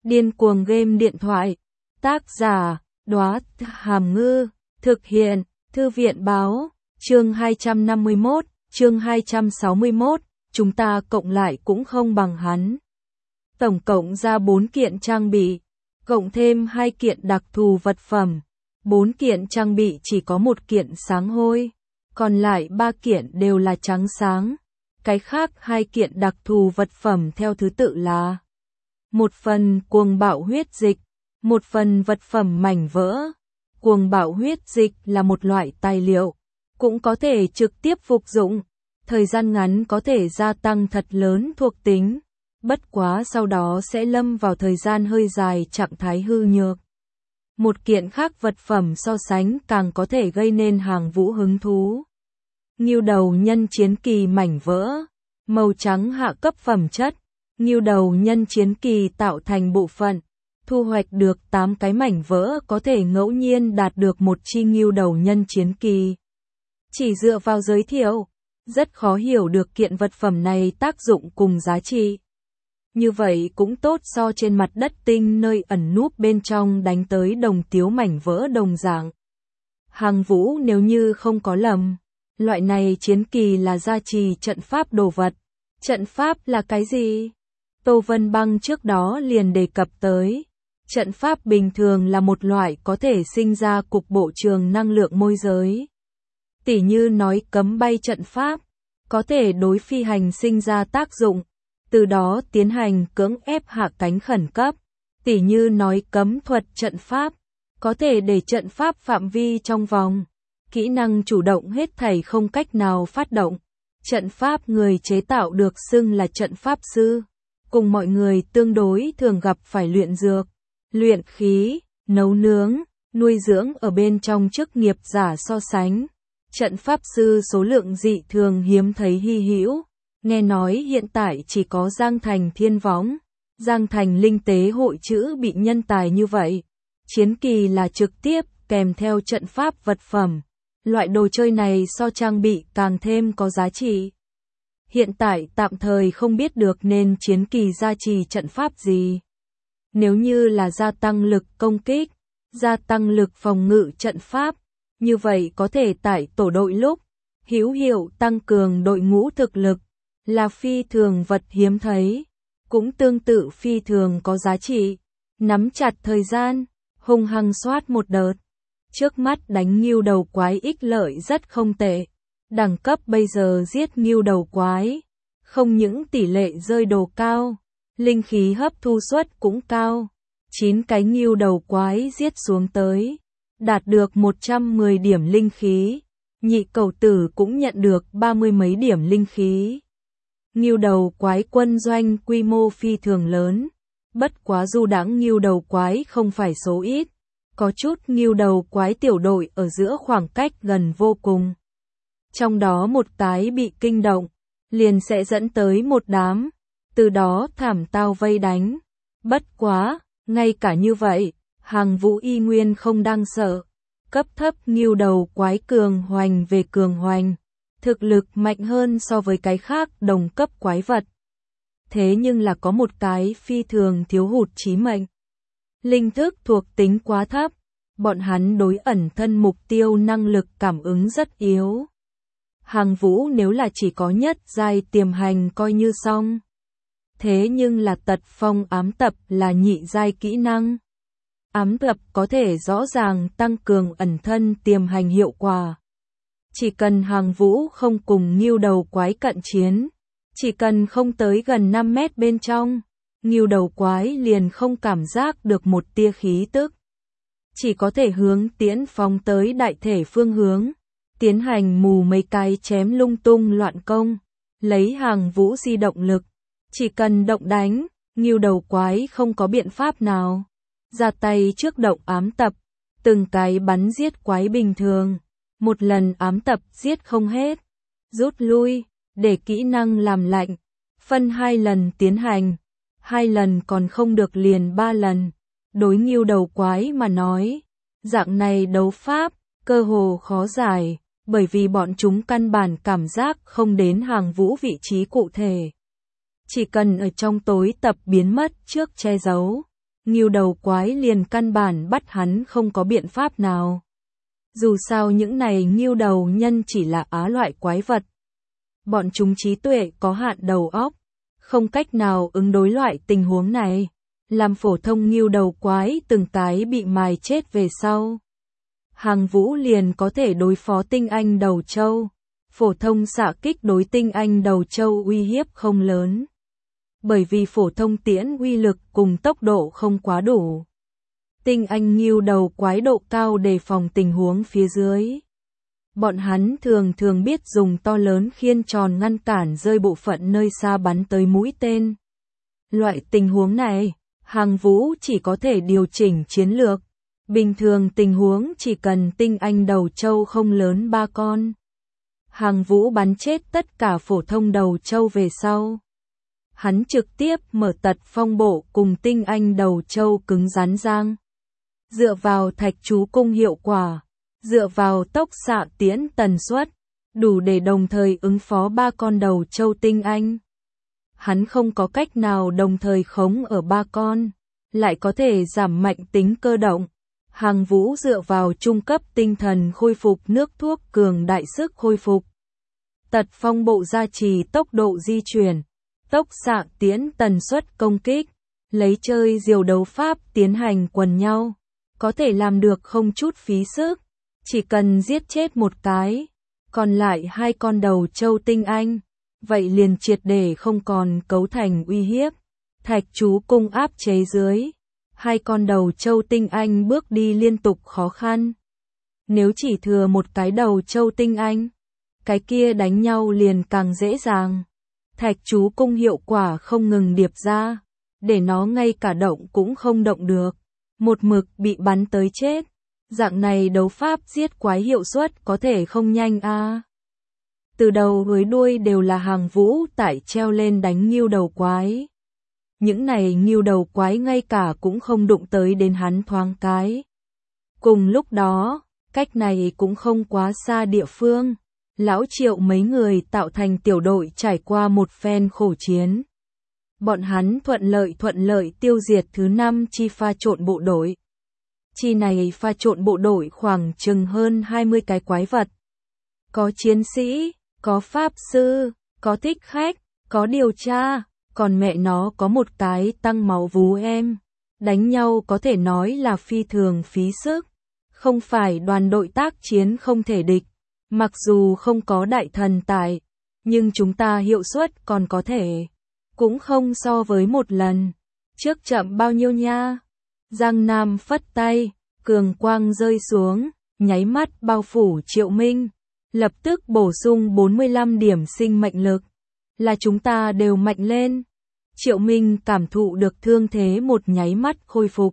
Điên cuồng game điện thoại. Tác giả, Đóa Hàm Ngư. Thực hiện, Thư viện báo. Chương 251, chương 261, chúng ta cộng lại cũng không bằng hắn. Tổng cộng ra 4 kiện trang bị, cộng thêm 2 kiện đặc thù vật phẩm. 4 kiện trang bị chỉ có 1 kiện sáng hôi, còn lại 3 kiện đều là trắng sáng. Cái khác 2 kiện đặc thù vật phẩm theo thứ tự là: 1 phần cuồng bạo huyết dịch, 1 phần vật phẩm mảnh vỡ. Cuồng bạo huyết dịch là một loại tài liệu, cũng có thể trực tiếp phục dụng, thời gian ngắn có thể gia tăng thật lớn thuộc tính, bất quá sau đó sẽ lâm vào thời gian hơi dài trạng thái hư nhược. Một kiện khác vật phẩm so sánh càng có thể gây nên Hàng Vũ hứng thú. Ngưu đầu nhân chiến kỳ mảnh vỡ, màu trắng hạ cấp phẩm chất, ngưu đầu nhân chiến kỳ tạo thành bộ phận, thu hoạch được 8 cái mảnh vỡ có thể ngẫu nhiên đạt được một chi ngưu đầu nhân chiến kỳ. Chỉ dựa vào giới thiệu, rất khó hiểu được kiện vật phẩm này tác dụng cùng giá trị. Như vậy cũng tốt so trên mặt đất tinh nơi ẩn núp bên trong đánh tới đồng tiếu mảnh vỡ đồng dạng. Hàng Vũ nếu như không có lầm, loại này chiến kỳ là gia trì trận pháp đồ vật. Trận pháp là cái gì? Tô Vân Băng trước đó liền đề cập tới. Trận pháp bình thường là một loại có thể sinh ra cục bộ trường năng lượng môi giới. Tỉ như nói cấm bay trận pháp, có thể đối phi hành sinh ra tác dụng, từ đó tiến hành cưỡng ép hạ cánh khẩn cấp. Tỉ như nói cấm thuật trận pháp, có thể để trận pháp phạm vi trong vòng. Kỹ năng chủ động hết thảy không cách nào phát động. Trận pháp người chế tạo được xưng là trận pháp sư. Cùng mọi người tương đối thường gặp phải luyện dược, luyện khí, nấu nướng, nuôi dưỡng ở bên trong chức nghiệp giả so sánh. Trận pháp sư số lượng dị thường hiếm thấy hy hữu. Nghe nói hiện tại chỉ có Giang Thành Thiên Võng, Giang Thành Linh Tế hội chữ bị nhân tài như vậy. Chiến kỳ là trực tiếp kèm theo trận pháp vật phẩm. Loại đồ chơi này so trang bị càng thêm có giá trị. Hiện tại tạm thời không biết được nên chiến kỳ gia trì trận pháp gì. Nếu như là gia tăng lực công kích, gia tăng lực phòng ngự trận pháp, như vậy có thể tại tổ đội lúc hữu hiệu tăng cường đội ngũ thực lực, là phi thường vật hiếm thấy, cũng tương tự phi thường có giá trị. Nắm chặt thời gian, hung hăng soát một đợt. Trước mắt đánh ngưu đầu quái ích lợi rất không tệ. Đẳng cấp bây giờ giết ngưu đầu quái, không những tỷ lệ rơi đồ cao, linh khí hấp thu suất cũng cao. 9 cái ngưu đầu quái giết xuống tới, đạt được 110 điểm linh khí. Nhị cầu tử cũng nhận được 30 mấy điểm linh khí. Ngưu đầu quái quân doanh quy mô phi thường lớn, bất quá du đãng ngưu đầu quái không phải số ít. Có chút ngưu đầu quái tiểu đội ở giữa khoảng cách gần vô cùng. Trong đó một cái bị kinh động, liền sẽ dẫn tới một đám, từ đó thảm tao vây đánh. Bất quá, ngay cả như vậy, Hàng Vũ y nguyên không đang sợ. Cấp thấp ngưu đầu quái cường hoành về cường hoành, thực lực mạnh hơn so với cái khác đồng cấp quái vật. Thế nhưng là có một cái phi thường thiếu hụt chí mệnh. Linh thức thuộc tính quá thấp, bọn hắn đối ẩn thân mục tiêu năng lực cảm ứng rất yếu. Hàng Vũ nếu là chỉ có nhất giai tiềm hành coi như xong. Thế nhưng là tật phong ám tập là nhị giai kỹ năng. Ám tập có thể rõ ràng tăng cường ẩn thân tiềm hành hiệu quả. Chỉ cần Hàng Vũ không cùng ngưu đầu quái cận chiến, chỉ cần không tới gần 5 mét bên trong, ngưu đầu quái liền không cảm giác được một tia khí tức. Chỉ có thể hướng tiễn phóng tới đại thể phương hướng, tiến hành mù mấy cái chém lung tung loạn công, lấy Hàng Vũ di động lực. Chỉ cần động đánh, ngưu đầu quái không có biện pháp nào. Ra tay trước động ám tập, từng cái bắn giết quái bình thường. Một lần ám tập giết không hết, rút lui, để kỹ năng làm lạnh, phân 2 lần tiến hành, 2 lần còn không được liền 3 lần. Đối ngưu đầu quái mà nói, dạng này đấu pháp, cơ hồ khó giải, bởi vì bọn chúng căn bản cảm giác không đến Hàng Vũ vị trí cụ thể. Chỉ cần ở trong tối tập biến mất trước che giấu, Ngưu đầu quái liền căn bản bắt hắn không có biện pháp nào. Dù sao những này ngưu đầu nhân chỉ là á loại quái vật. Bọn chúng trí tuệ có hạn đầu óc, không cách nào ứng đối loại tình huống này. Làm phổ thông ngưu đầu quái từng cái bị mài chết về sau. Hàng Vũ liền có thể đối phó tinh anh đầu trâu. Phổ thông xạ kích đối tinh anh đầu trâu uy hiếp không lớn. Bởi vì phổ thông tiễn uy lực cùng tốc độ không quá đủ. Tinh anh ngưu đầu quái độ cao đề phòng tình huống phía dưới. Bọn hắn thường biết dùng to lớn khiên tròn ngăn cản rơi bộ phận nơi xa bắn tới mũi tên. Loại tình huống này, Hàng Vũ chỉ có thể điều chỉnh chiến lược. Bình thường tình huống chỉ cần tinh anh đầu trâu không lớn 3 con. Hàng Vũ bắn chết tất cả phổ thông đầu trâu về sau. Hắn trực tiếp mở tật phong bộ cùng tinh anh đầu trâu cứng rắn giang. Dựa vào thạch chú cung hiệu quả, dựa vào tốc xạ tiễn tần suất, đủ để đồng thời ứng phó 3 con đầu trâu tinh anh. Hắn không có cách nào đồng thời khống ở 3 con, lại có thể giảm mạnh tính cơ động. Hàng Vũ dựa vào trung cấp tinh thần khôi phục nước thuốc cường đại sức khôi phục. Tật phong bộ gia trì tốc độ di chuyển, tốc xạ tiễn tần suất công kích, lấy chơi diều đấu pháp tiến hành quần nhau, có thể làm được không chút phí sức, chỉ cần giết chết một cái, còn lại 2 con đầu trâu tinh anh, vậy liền triệt để không còn cấu thành uy hiếp. Thạch chú cung áp chế dưới, 2 con đầu trâu tinh anh bước đi liên tục khó khăn. Nếu chỉ thừa một cái đầu trâu tinh anh, cái kia đánh nhau liền càng dễ dàng. Thạch chú cung hiệu quả không ngừng điệp ra, để nó ngay cả động cũng không động được, một mực bị bắn tới chết. Dạng này đấu pháp giết quái hiệu suất có thể không nhanh a. Từ đầu tới đuôi đều là Hàng Vũ tại treo lên đánh ngưu đầu quái. Những này ngưu đầu quái ngay cả cũng không đụng tới đến hắn thoáng cái. Cùng lúc đó, cách này cũng không quá xa địa phương. Lão Triệu mấy người tạo thành tiểu đội trải qua một phen khổ chiến. Bọn hắn thuận lợi tiêu diệt thứ 5 chi pha trộn bộ đội. Chi này pha trộn bộ đội khoảng chừng hơn 20 cái quái vật. Có chiến sĩ, có pháp sư, có thích khách, có điều tra, còn mẹ nó có một cái tăng máu vú em. Đánh nhau có thể nói là phi thường phí sức. Không phải đoàn đội tác chiến không thể địch. Mặc dù không có đại thần tại, nhưng chúng ta hiệu suất còn có thể. Cũng không so với một lần. Trước chậm bao nhiêu nha. Giang Nam phất tay, cường quang rơi xuống, nháy mắt bao phủ Triệu Minh. Lập tức bổ sung 45 điểm sinh mệnh lực. Là chúng ta đều mạnh lên. Triệu Minh cảm thụ được thương thế một nháy mắt khôi phục.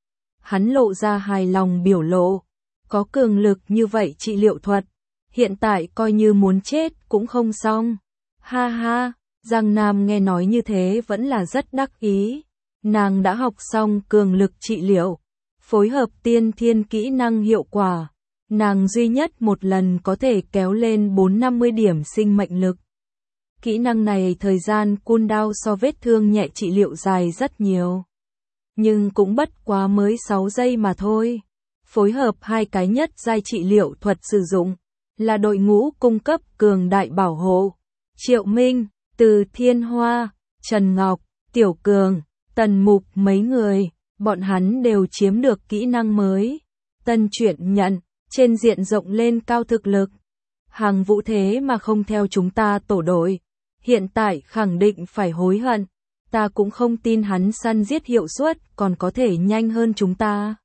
Hắn lộ ra hài lòng biểu lộ. Có cường lực như vậy trị liệu thuật. Hiện tại coi như muốn chết cũng không xong. Ha ha, Giang Nam nghe nói như thế vẫn là rất đắc ý. Nàng đã học xong cường lực trị liệu, phối hợp tiên thiên kỹ năng hiệu quả. Nàng duy nhất một lần có thể kéo lên 450 điểm sinh mệnh lực. Kỹ năng này thời gian cooldown so vết thương nhẹ trị liệu dài rất nhiều. Nhưng cũng bất quá mới 6 giây mà thôi. Phối hợp 2 cái nhất giai trị liệu thuật sử dụng. Là đội ngũ cung cấp cường đại bảo hộ. Triệu Minh, Từ Thiên Hoa, Trần Ngọc, Tiểu Cường, Tần Mục mấy người, bọn hắn đều chiếm được kỹ năng mới. Tân chuyển nhận, trên diện rộng lên cao thực lực. Hàng Vũ thế mà không theo chúng ta tổ đội. Hiện tại khẳng định phải hối hận. Ta cũng không tin hắn săn giết hiệu suất còn có thể nhanh hơn chúng ta.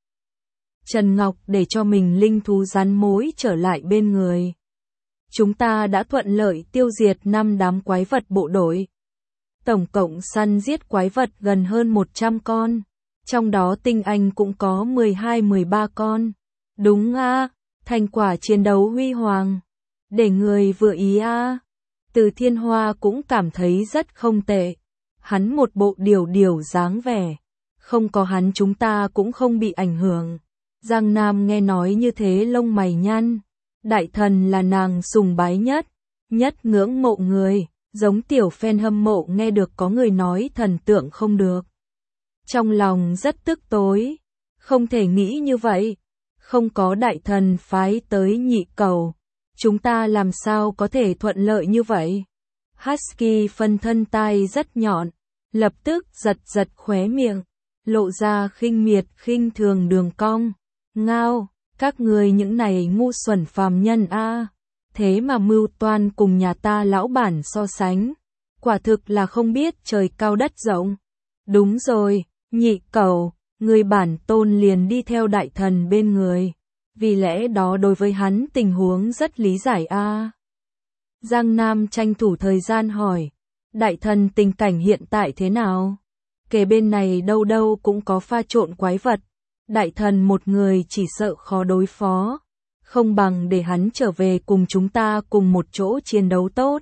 Trần Ngọc để cho mình linh thú rắn mối trở lại bên người. Chúng ta đã thuận lợi tiêu diệt 5 đám quái vật bộ đội. Tổng cộng săn giết quái vật gần hơn 100 con. Trong đó tinh anh cũng có 12-13 con. Đúng a, thành quả chiến đấu huy hoàng. Để người vừa ý a. Từ Thiên Hoa cũng cảm thấy rất không tệ. Hắn một bộ điều dáng vẻ. Không có hắn chúng ta cũng không bị ảnh hưởng. Giang Nam nghe nói như thế lông mày nhăn. Đại thần là nàng sùng bái nhất ngưỡng mộ người, giống tiểu fan hâm mộ nghe được có người nói thần tượng không được. trong lòng rất tức tối. Không thể nghĩ như vậy. Không có đại thần phái tới nhị cầu, chúng ta làm sao có thể thuận lợi như vậy? Husky phân thân tai rất nhọn, lập tức giật giật khóe miệng, lộ ra khinh miệt khinh thường đường cong. Ngao, các người những này ngu xuẩn phàm nhân a, thế mà mưu toan cùng nhà ta lão bản so sánh, quả thực là không biết trời cao đất rộng. Đúng rồi, nhị cầu, người bản tôn liền đi theo đại thần bên người, vì lẽ đó đối với hắn tình huống rất lý giải a. Giang Nam tranh thủ thời gian hỏi, đại thần tình cảnh hiện tại thế nào? Kề bên này đâu đâu cũng có pha trộn quái vật, đại thần một người chỉ sợ khó đối phó, không bằng để hắn trở về cùng chúng ta cùng một chỗ chiến đấu tốt.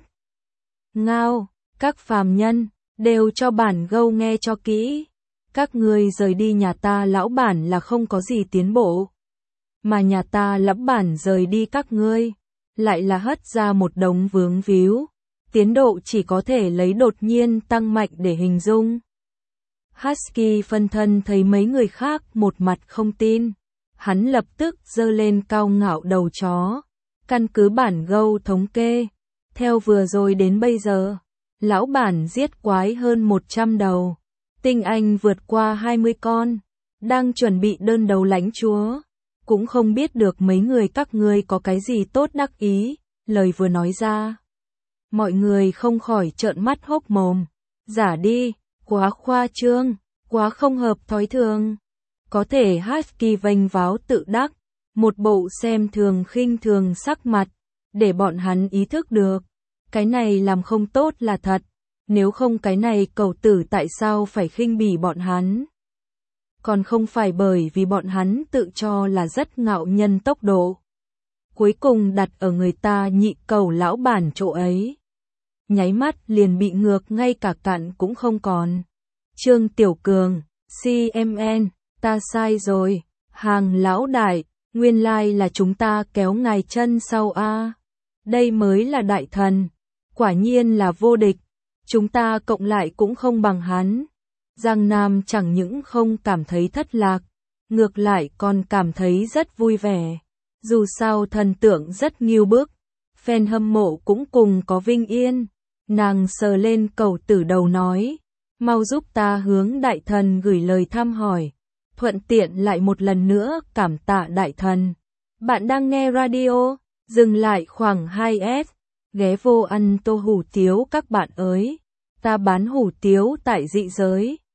Ngao, các phàm nhân, đều cho bản gâu nghe cho kỹ, các ngươi rời đi nhà ta lão bản là không có gì tiến bộ, mà nhà ta lão bản rời đi các ngươi, lại là hất ra một đống vướng víu, tiến độ chỉ có thể lấy đột nhiên tăng mạnh để hình dung. Husky phân thân thấy mấy người khác một mặt không tin, hắn lập tức giơ lên cao ngạo đầu chó, căn cứ bản gâu thống kê, theo vừa rồi đến bây giờ, lão bản giết quái hơn 100 đầu, tinh anh vượt qua 20 con, đang chuẩn bị đơn đấu lãnh chúa. Cũng không biết được mấy người các ngươi có cái gì tốt đắc ý, lời vừa nói ra. Mọi người không khỏi trợn mắt hốc mồm, giả đi, quá khoa trương, quá không hợp thói thường. Có thể Husky vênh váo tự đắc, một bộ xem thường khinh thường sắc mặt, để bọn hắn ý thức được. Cái này làm không tốt là thật, nếu không cái này cẩu tử tại sao phải khinh bỉ bọn hắn? Còn không phải bởi vì bọn hắn tự cho là rất ngạo nhân tốc độ. Cuối cùng đặt ở người ta nhị cầu lão bản chỗ ấy. Nháy mắt liền bị ngược ngay cả cặn cũng không còn. Trương Tiểu Cường, CMN, ta sai rồi, hàng lão đại, nguyên lai là chúng ta kéo ngài chân sau a. Đây mới là đại thần, quả nhiên là vô địch, chúng ta cộng lại cũng không bằng hắn. Giang Nam chẳng những không cảm thấy thất lạc, ngược lại còn cảm thấy rất vui vẻ. Dù sao thần tượng rất nghiêu bức, fan hâm mộ cũng cùng có vinh yên. Nàng sờ lên cẩu tử đầu nói, mau giúp ta hướng đại thần gửi lời thăm hỏi, thuận tiện lại một lần nữa cảm tạ đại thần. Bạn đang nghe radio, dừng lại khoảng 2S, ghé vô ăn tô hủ tiếu các bạn ơi, ta bán hủ tiếu tại dị giới.